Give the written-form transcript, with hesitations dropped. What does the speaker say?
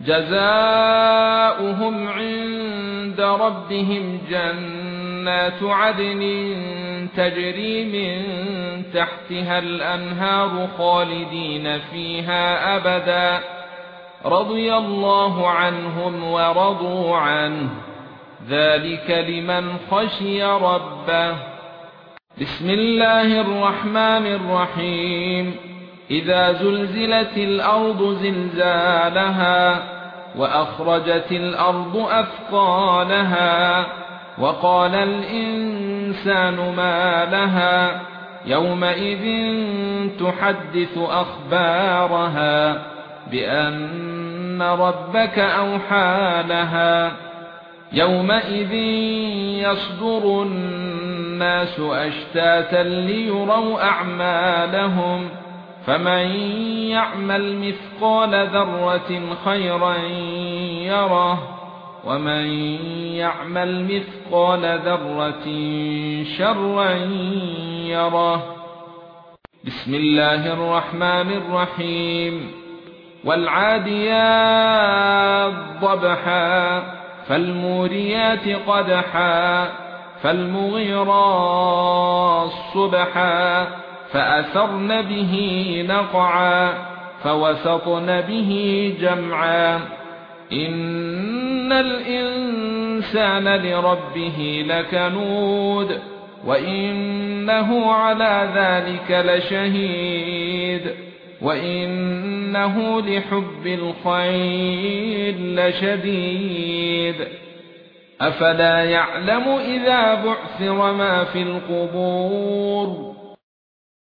جزاؤهم عند ربهم جنات عدن تجري من تحتها الأنهار خالدين فيها أبدا رضي الله عنهم ورضوا عنه ذلك لمن خشي ربه. بسم الله الرحمن الرحيم. إذا زلزلت الأرض زلزالها وأخرجت الأرض أثقالها وقال الإنسان ما لها يومئذ تحدث أخبارها بأن ربك أوحى لها يومئذ يصدر الناس أشتاتا ليروا أعمالهم فمن يعمل مثقال ذرة خيرا يره ومن يعمل مثقال ذرة شرا يره. بسم الله الرحمن الرحيم. والعاديات ضبحا فالموريات قدحا فالمغيرات صبحا فأثرن به نقعا فوسطن به جمعا إن الإنسان لربه لكنود وإنه على ذلك لشهيد وإنه لحب الخير لشديد. أفلا يعلم إذا بعثر ما في القبور